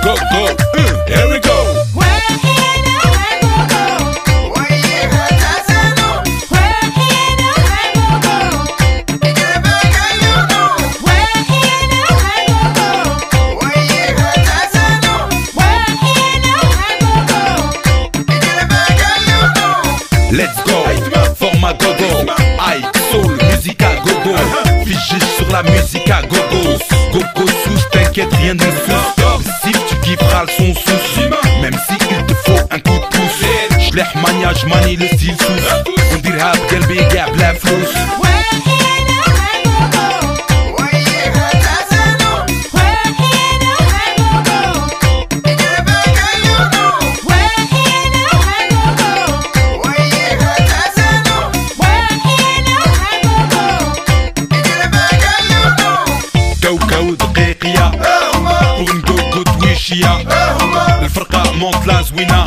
go, go, here we go. Let's go, format gogo, high, soul, musique à gogo. Figé sur la musique à gogo. Gogo souche, t'inquiète, rien de sous. Si tu kifferas le son sous, même si il te faut un coup de pouce. J'l'ai mania, j'manie le style sous. On dirait قلبي قاع بلا فلوس. كوكو دقيقية pour une gogo تويشية الفرقة monte la زوينة.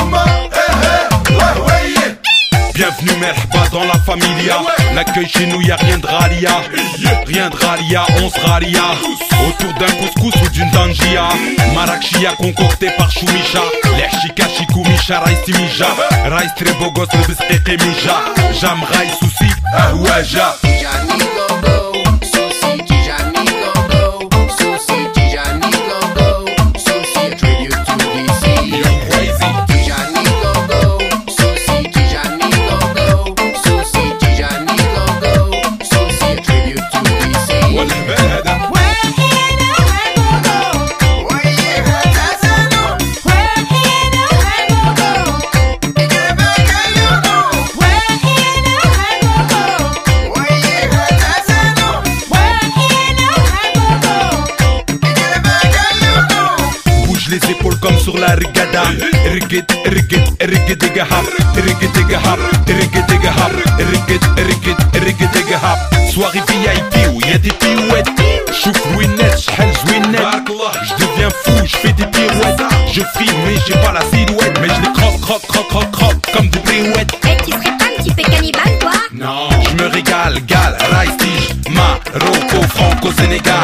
Bienvenue merhaba dans la familia. L'accueil chez nous y'a rien de ralia. Rien de ralia, on se ralia autour d'un couscous ou d'une dangia. Marachia concocté par Choumicha. L'Echika Chikoumicha Raïs Timija. Raïs très beau gosse le bisqiqi Mija. Jam Raïs souci Ahouaja. Les épaules comme sur la rigada. Rigid, rigid, rigid, rigahap. Rigid, rigahap, rigid, rigahap. Rigid, rigid, rigid, rigahap. Soirée VIP où y'a des pirouettes. Chouf louinette, j'hel zouinette. J'deviens fou, j'fais des pirouettes. Je frime mais j'ai pas la silhouette. Mais j'les croque, croque, croque, croque, croque comme des brouettes. Eh, tu serais pas un petit peu cannibale toi? Non, j'me régale, gal, Raïs, Marocco, Franco, Sénégal.